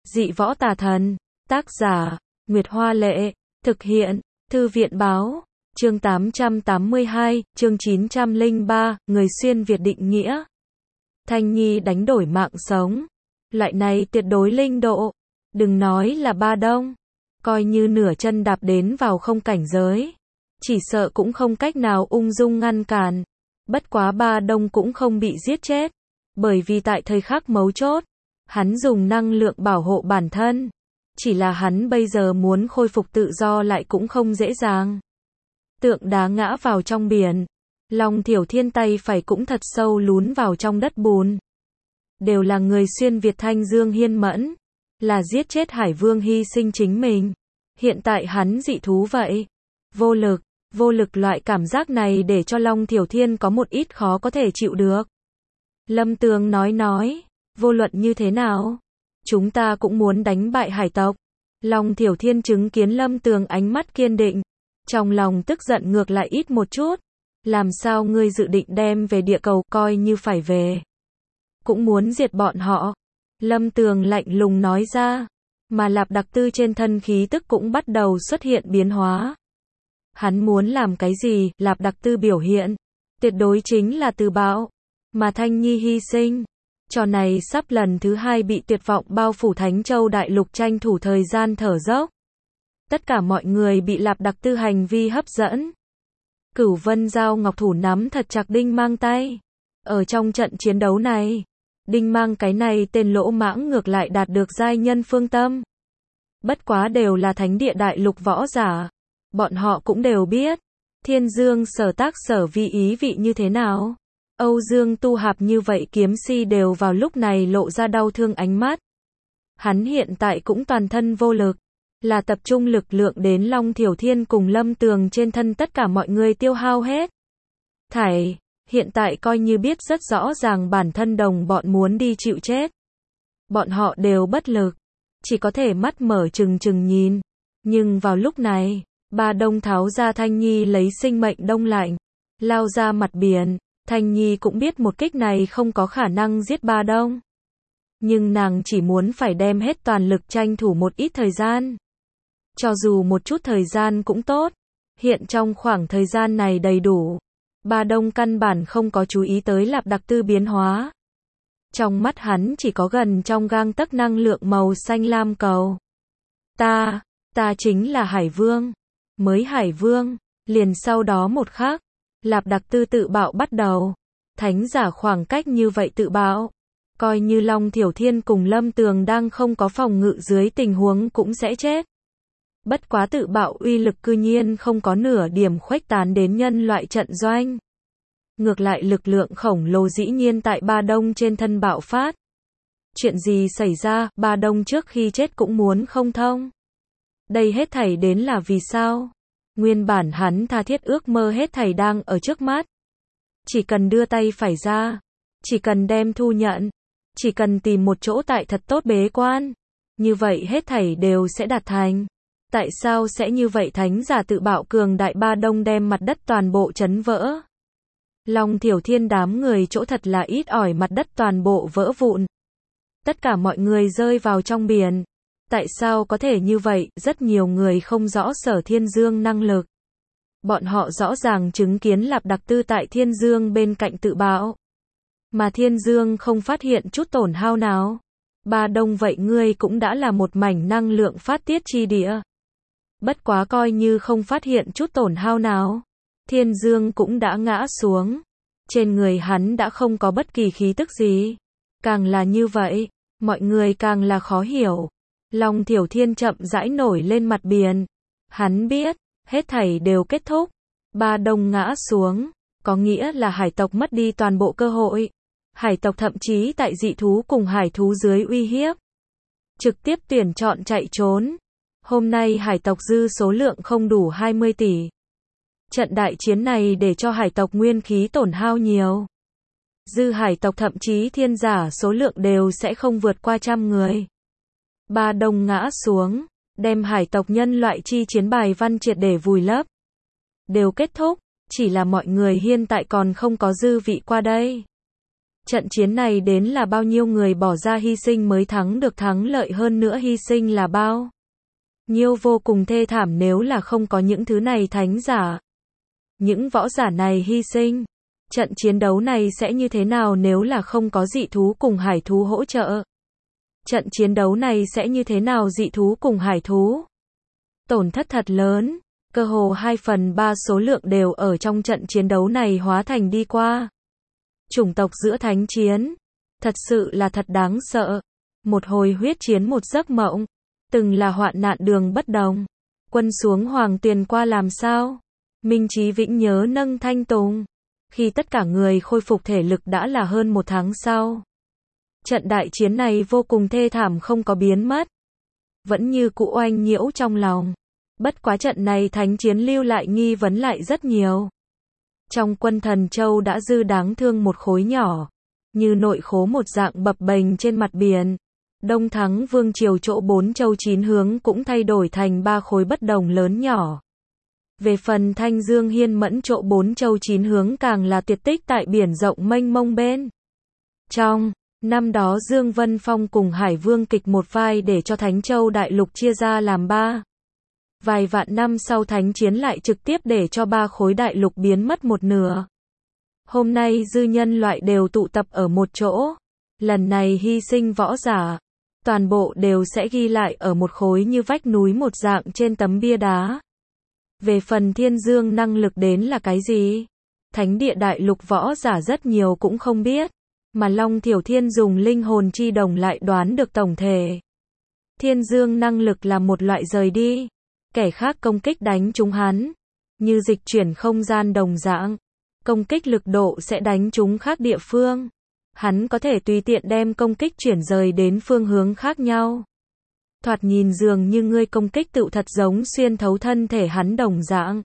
Dị võ tà thần. Tác giả, Nguyệt Hoa Lệ. Thực hiện, Thư viện Báo. Chương 882, chương 903, người xuyên Việt định nghĩa. Thanh Nhi đánh đổi mạng sống. Loại này tuyệt đối linh độ. Đừng nói là Ba Đông. Coi như nửa chân đạp đến vào không cảnh giới. Chỉ sợ cũng không cách nào ung dung ngăn cản. Bất quá Ba Đông cũng không bị giết chết. Bởi vì tại thời khắc mấu chốt, hắn dùng năng lượng bảo hộ bản thân. Chỉ là hắn bây giờ muốn khôi phục tự do lại cũng không dễ dàng. Tượng đá ngã vào trong biển. Long Thiểu Thiên tay phải cũng thật sâu lún vào trong đất bùn. Đều là người xuyên Việt Thanh Dương Hiên Mẫn. Là giết chết Hải Vương hy sinh chính mình. Hiện tại hắn dị thú vậy. Vô lực loại cảm giác này để cho Long Thiểu Thiên có một ít khó có thể chịu được. Lâm Tường nói, vô luận như thế nào, chúng ta cũng muốn đánh bại hải tộc. Long Thiểu Thiên chứng kiến Lâm Tường ánh mắt kiên định, trong lòng tức giận ngược lại ít một chút. Làm sao ngươi dự định đem về địa cầu, coi như phải về, cũng muốn diệt bọn họ. Lâm Tường lạnh lùng nói ra, mà Lạp Đặc Tư trên thân khí tức cũng bắt đầu xuất hiện biến hóa. Hắn muốn làm cái gì, Lạp Đặc Tư biểu hiện, tuyệt đối chính là từ bạo. Mà Thanh Nhi hy sinh, trò này sắp lần thứ hai bị tuyệt vọng bao phủ Thánh Châu Đại Lục tranh thủ thời gian thở dốc. Tất cả mọi người bị Lạp Đặc Tư hành vi hấp dẫn. Cửu Vân Giao Ngọc thủ nắm thật chặt Đinh Mang tay. Ở trong trận chiến đấu này, Đinh Mang cái này tên lỗ mãng ngược lại đạt được giai nhân phương tâm. Bất quá đều là thánh địa đại lục võ giả. Bọn họ cũng đều biết, Thiên Dương sở tác sở vi ý vị như thế nào. Âu Dương Tu Hạp như vậy kiếm si đều vào lúc này lộ ra đau thương ánh mắt. Hắn hiện tại cũng toàn thân vô lực, là tập trung lực lượng đến Long Thiểu Thiên cùng Lâm Tường trên thân tất cả mọi người tiêu hao hết. Hiện tại coi như biết rất rõ ràng bản thân đồng bọn muốn đi chịu chết. Bọn họ đều bất lực, chỉ có thể mắt mở trừng trừng nhìn. Nhưng vào lúc này, Ba Đông tháo ra Thanh Nhi lấy sinh mệnh đông lạnh, lao ra mặt biển. Thanh Nhi cũng biết một kích này không có khả năng giết Ba Đông. Nhưng nàng chỉ muốn phải đem hết toàn lực tranh thủ một ít thời gian. Cho dù một chút thời gian cũng tốt. Hiện trong khoảng thời gian này đầy đủ. Ba Đông căn bản không có chú ý tới Lạp Đặc Tư biến hóa. Trong mắt hắn chỉ có gần trong gang tấc năng lượng màu xanh lam cầu. Ta chính là Hải Vương. Mới Hải Vương, liền sau đó một khắc, Lạp Đặc Tư tự bạo bắt đầu. Thánh giả khoảng cách như vậy tự bạo, coi như Long Thiểu Thiên cùng Lâm Tường đang không có phòng ngự dưới tình huống cũng sẽ chết. Bất quá tự bạo uy lực cư nhiên không có nửa điểm khuếch tán đến nhân loại trận doanh. Ngược lại lực lượng khổng lồ dĩ nhiên tại Ba Đông trên thân bạo phát. Chuyện gì xảy ra, Ba Đông trước khi chết cũng muốn không thông. Đây hết thảy đến là vì sao? Nguyên bản hắn tha thiết ước mơ hết thảy đang ở trước mắt. Chỉ cần đưa tay phải ra, chỉ cần đem thu nhận, chỉ cần tìm một chỗ tại thật tốt bế quan, như vậy hết thảy đều sẽ đạt thành. Tại sao sẽ như vậy? Thánh giả tự bạo cường đại Ba Đông đem mặt đất toàn bộ chấn vỡ. Long Thiểu Thiên đám người chỗ thật là ít ỏi, mặt đất toàn bộ vỡ vụn. Tất cả mọi người rơi vào trong biển. Tại sao có thể như vậy? Rất nhiều người không rõ Sở Thiên Dương năng lực. Bọn họ rõ ràng chứng kiến Lạp Đặc Tư tại Thiên Dương bên cạnh tự bạo. Mà Thiên Dương không phát hiện chút tổn hao nào. Ba Đông vậy ngươi cũng đã là một mảnh năng lượng phát tiết chi địa. Bất quá coi như không phát hiện chút tổn hao nào. Thiên Dương cũng đã ngã xuống. Trên người hắn đã không có bất kỳ khí tức gì. Càng là như vậy, mọi người càng là khó hiểu. Long Thiểu Thiên chậm rãi nổi lên mặt biển. Hắn biết, hết thảy đều kết thúc. Ba Đông ngã xuống, có nghĩa là hải tộc mất đi toàn bộ cơ hội. Hải tộc thậm chí tại dị thú cùng hải thú dưới uy hiếp, trực tiếp tuyển chọn chạy trốn. Hôm nay hải tộc dư số lượng không đủ 20 tỷ. Trận đại chiến này để cho hải tộc nguyên khí tổn hao nhiều. Dư hải tộc thậm chí thiên giả số lượng đều sẽ không vượt qua 100 người. Ba Đông ngã xuống, đem hải tộc nhân loại chi chiến bài văn triệt để vùi lấp. Đều kết thúc, chỉ là mọi người hiện tại còn không có dư vị qua đây. Trận chiến này đến là bao nhiêu người bỏ ra hy sinh mới thắng được, thắng lợi hơn nữa hy sinh là bao nhiêu vô cùng thê thảm nếu là không có những thứ này thánh giả. Những võ giả này hy sinh. Trận chiến đấu này sẽ như thế nào nếu là không có dị thú cùng hải thú hỗ trợ? Trận chiến đấu này sẽ như thế nào dị thú cùng hải thú? Tổn thất thật lớn, cơ hồ 2/3 số lượng đều ở trong trận chiến đấu này hóa thành đi qua. Chủng tộc giữa thánh chiến, thật sự là thật đáng sợ. Một hồi huyết chiến một giấc mộng, từng là hoạn nạn đường bất đồng. Quân xuống hoàng tuyền qua làm sao? Minh Chí Vĩnh nhớ nâng thanh tùng. Khi tất cả người khôi phục thể lực đã là hơn 1 tháng sau. Trận đại chiến này vô cùng thê thảm không có biến mất. Vẫn như cũ oanh nhiễu trong lòng. Bất quá trận này thánh chiến lưu lại nghi vấn lại rất nhiều. Trong quân Thần Châu đã dư đáng thương một khối nhỏ. Như nội khố một dạng bập bềnh trên mặt biển. Đông Thắng Vương Triều chỗ 4 châu 9 hướng cũng thay đổi thành 3 khối bất đồng lớn nhỏ. Về phần Thanh Dương Hiên Mẫn chỗ 4 châu 9 hướng càng là tuyệt tích tại biển rộng mênh mông bên. Trong năm đó Dương Vân Phong cùng Hải Vương kịch một vai để cho Thánh Châu Đại Lục chia ra làm 3. Vài vạn năm sau thánh chiến lại trực tiếp để cho 3 khối đại lục biến mất một nửa. Hôm nay dư nhân loại đều tụ tập ở một chỗ. Lần này hy sinh võ giả. Toàn bộ đều sẽ ghi lại ở một khối như vách núi một dạng trên tấm bia đá. Về phần thiên dương năng lực đến là cái gì? Thánh địa đại lục võ giả rất nhiều cũng không biết. Mà Long Thiểu Thiên dùng linh hồn chi đồng lại đoán được tổng thể. Thiên dương năng lực là một loại rời đi. Kẻ khác công kích đánh trúng hắn. Như dịch chuyển không gian đồng dạng. Công kích lực độ sẽ đánh trúng khác địa phương. Hắn có thể tùy tiện đem công kích chuyển rời đến phương hướng khác nhau. Thoạt nhìn dường như ngươi công kích tựu thật giống xuyên thấu thân thể hắn đồng dạng.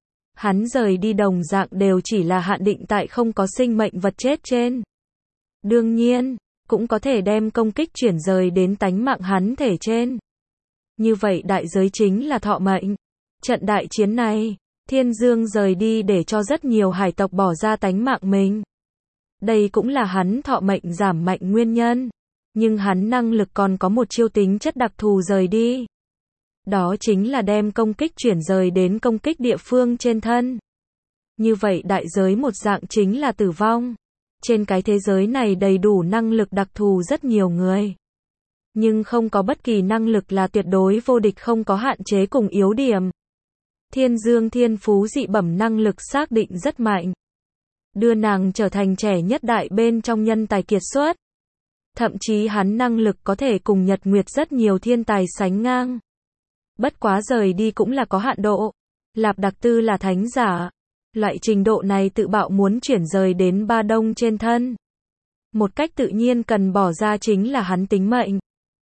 Hắn rời đi đồng dạng đều chỉ là hạn định tại không có sinh mệnh vật chết trên. Đương nhiên, cũng có thể đem công kích chuyển rời đến tánh mạng hắn thể trên. Như vậy đại giới chính là thọ mệnh. Trận đại chiến này, Thiên Dương rời đi để cho rất nhiều hải tộc bỏ ra tánh mạng mình. Đây cũng là hắn thọ mệnh giảm mạnh nguyên nhân. Nhưng hắn năng lực còn có một chiêu tính chất đặc thù rời đi. Đó chính là đem công kích chuyển rời đến công kích địa phương trên thân. Như vậy đại giới một dạng chính là tử vong. Trên cái thế giới này đầy đủ năng lực đặc thù rất nhiều người. Nhưng không có bất kỳ năng lực là tuyệt đối vô địch, không có hạn chế cùng yếu điểm. Thiên Dương thiên phú dị bẩm năng lực xác định rất mạnh. Đưa nàng trở thành trẻ nhất đại bên trong nhân tài kiệt xuất. Thậm chí hắn năng lực có thể cùng Nhật Nguyệt rất nhiều thiên tài sánh ngang. Bất quá rời đi cũng là có hạn độ. Lạp Đặc Tư là thánh giả. Loại trình độ này tự bạo muốn chuyển rời đến Ba Đông trên thân. Một cách tự nhiên cần bỏ ra chính là hắn tính mệnh.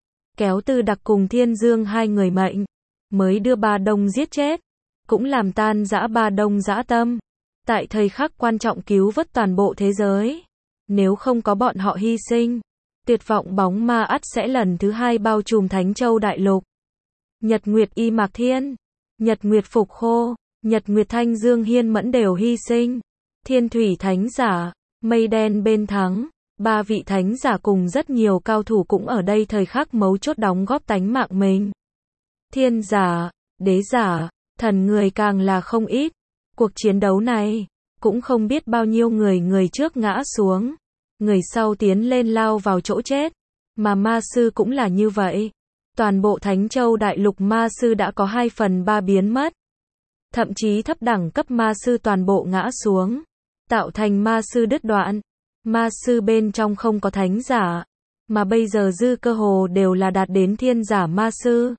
Kéo Tư Đặc cùng Thiên Dương hai người mệnh. Mới đưa Ba Đông giết chết. Cũng làm tan rã Ba Đông dã tâm. Tại thời khắc quan trọng cứu vớt toàn bộ thế giới. Nếu không có bọn họ hy sinh, tuyệt vọng bóng ma ắt sẽ lần thứ 2 bao trùm Thánh Châu Đại Lục. Nhật Nguyệt Y Mạc Thiên, Nhật Nguyệt Phục Khô, Nhật Nguyệt Thanh Dương Hiên Mẫn đều hy sinh. Thiên Thủy Thánh Giả, Mây Đen bên thắng, 3 vị thánh giả cùng rất nhiều cao thủ cũng ở đây thời khắc mấu chốt đóng góp tánh mạng mình. Thiên giả, đế giả, thần người càng là không ít. Cuộc chiến đấu này, cũng không biết bao nhiêu người trước ngã xuống. Người sau tiến lên lao vào chỗ chết. Mà ma sư cũng là như vậy. Toàn bộ Thánh Châu Đại Lục ma sư đã có 2/3 biến mất. Thậm chí thấp đẳng cấp ma sư toàn bộ ngã xuống. Tạo thành ma sư đứt đoạn. Ma sư bên trong không có thánh giả. Mà bây giờ dư cơ hồ đều là đạt đến thiên giả ma sư.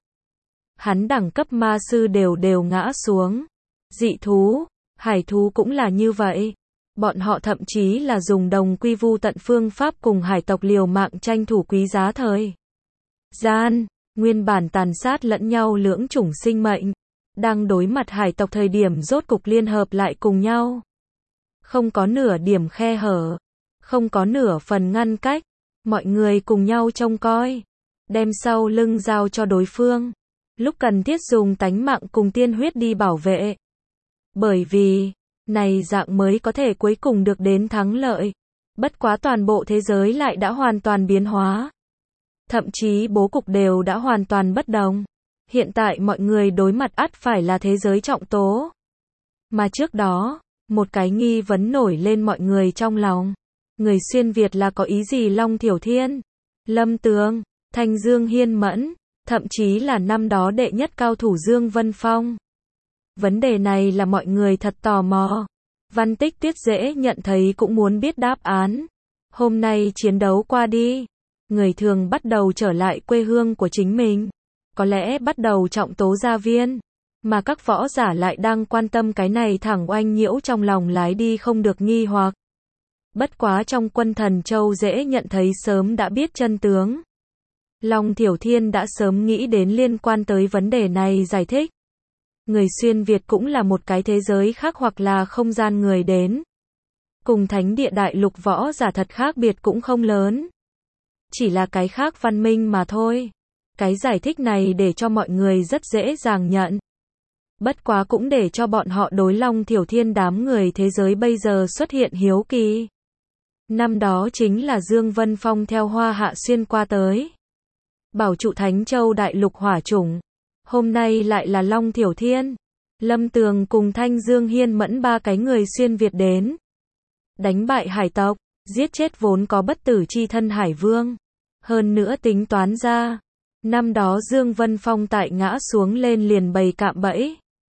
Hắn đẳng cấp ma sư đều ngã xuống. Dị thú, hải thú cũng là như vậy. Bọn họ thậm chí là dùng đồng quy vu tận phương pháp cùng hải tộc liều mạng tranh thủ quý giá thời gian, nguyên bản tàn sát lẫn nhau lưỡng chủng sinh mệnh, đang đối mặt hải tộc thời điểm rốt cục liên hợp lại cùng nhau. Không có nửa điểm khe hở, không có nửa phần ngăn cách, mọi người cùng nhau trông coi, đem sau lưng giao cho đối phương, lúc cần thiết dùng tánh mạng cùng tiên huyết đi bảo vệ. Bởi vì này dạng mới có thể cuối cùng được đến thắng lợi. Bất quá toàn bộ thế giới lại đã hoàn toàn biến hóa. Thậm chí bố cục đều đã hoàn toàn bất đồng. Hiện tại mọi người đối mặt ắt phải là thế giới trọng tố. Mà trước đó, một cái nghi vấn nổi lên mọi người trong lòng. Người xuyên Việt là có ý gì Long Thiểu Thiên, Lâm Tường, Thanh Dương Hiên Mẫn, thậm chí là năm đó đệ nhất cao thủ Dương Vân Phong. Vấn đề này là mọi người thật tò mò. Văn Tích Tuyết dễ nhận thấy cũng muốn biết đáp án. Hôm nay chiến đấu qua đi, người thường bắt đầu trở lại quê hương của chính mình. Có lẽ bắt đầu trọng tố gia viên. Mà các võ giả lại đang quan tâm cái này thẳng oanh nhiễu trong lòng lái đi không được nghi hoặc. Bất quá trong quân Thần Châu dễ nhận thấy sớm đã biết chân tướng. Long Thiểu Thiên đã sớm nghĩ đến liên quan tới vấn đề này giải thích. Người xuyên Việt cũng là một cái thế giới khác hoặc là không gian người đến. Cùng thánh địa đại lục võ giả thật khác biệt cũng không lớn. Chỉ là cái khác văn minh mà thôi. Cái giải thích này để cho mọi người rất dễ dàng nhận. Bất quá cũng để cho bọn họ đối Long Thiểu Thiên đám người thế giới bây giờ xuất hiện hiếu kỳ. Năm đó chính là Dương Vân Phong theo Hoa Hạ xuyên qua tới. Bảo trụ Thánh Châu đại lục hỏa chủng. Hôm nay lại là Long Thiểu Thiên, Lâm Tường cùng Thanh Dương Hiên Mẫn ba cái người xuyên Việt đến. Đánh bại hải tộc, giết chết vốn có bất tử chi thân Hải Vương. Hơn nữa tính toán ra, năm đó Dương Vân Phong tại ngã xuống lên liền bày cạm bẫy.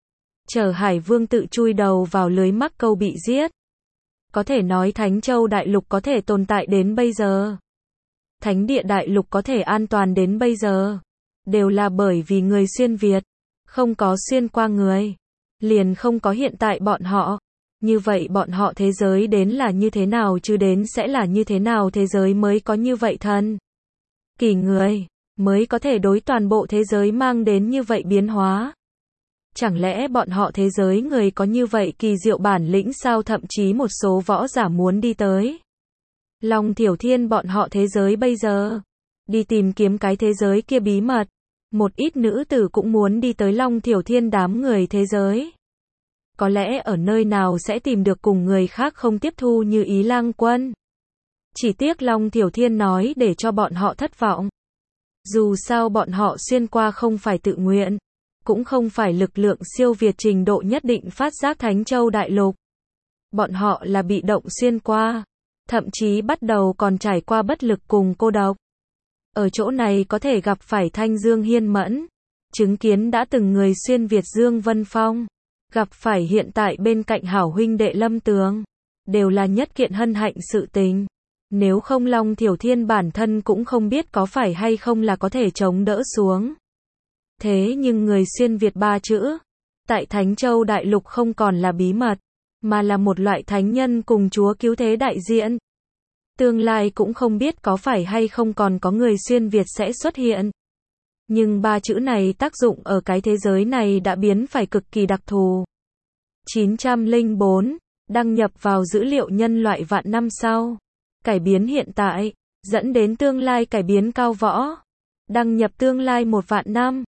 Chờ Hải Vương tự chui đầu vào lưới mắc câu bị giết. Có thể nói Thánh Châu đại lục có thể tồn tại đến bây giờ. Thánh địa đại lục có thể an toàn đến bây giờ. Đều là bởi vì người xuyên Việt. Không có xuyên qua người. Liền không có hiện tại bọn họ. Như vậy bọn họ thế giới đến là như thế nào chứ đến sẽ là như thế nào thế giới mới có như vậy thần. Kỳ người. Mới có thể đối toàn bộ thế giới mang đến như vậy biến hóa. Chẳng lẽ bọn họ thế giới người có như vậy kỳ diệu bản lĩnh sao thậm chí một số võ giả muốn đi tới. Long Thiểu Thiên bọn họ thế giới bây giờ. Đi tìm kiếm cái thế giới kia bí mật. Một ít nữ tử cũng muốn đi tới Long Thiểu Thiên đám người thế giới. Có lẽ ở nơi nào sẽ tìm được cùng người khác không tiếp thu như Ý Lang Quân. Chỉ tiếc Long Thiểu Thiên nói để cho bọn họ thất vọng. Dù sao bọn họ xuyên qua không phải tự nguyện. Cũng không phải lực lượng siêu việt trình độ nhất định phát giác Thánh Châu đại lục. Bọn họ là bị động xuyên qua. Thậm chí bắt đầu còn trải qua bất lực cùng cô độc. Ở chỗ này có thể gặp phải Thanh Dương Hiên Mẫn. Chứng kiến đã từng người xuyên Việt Dương Vân Phong. Gặp phải hiện tại bên cạnh hảo huynh đệ Lâm Tường. Đều là nhất kiện hân hạnh sự tình. Nếu không Long Thiểu Thiên bản thân cũng không biết có phải hay không là có thể chống đỡ xuống. Thế nhưng người xuyên Việt ba chữ. Tại Thánh Châu đại lục không còn là bí mật. Mà là một loại thánh nhân cùng Chúa cứu thế đại diện. Tương lai cũng không biết có phải hay không còn có người xuyên Việt sẽ xuất hiện. Nhưng ba chữ này tác dụng ở cái thế giới này đã biến phải cực kỳ đặc thù. 904, đăng nhập vào dữ liệu nhân loại vạn năm sau. Cải biến hiện tại, dẫn đến tương lai cải biến cao võ. Đăng nhập tương lai 1 vạn năm.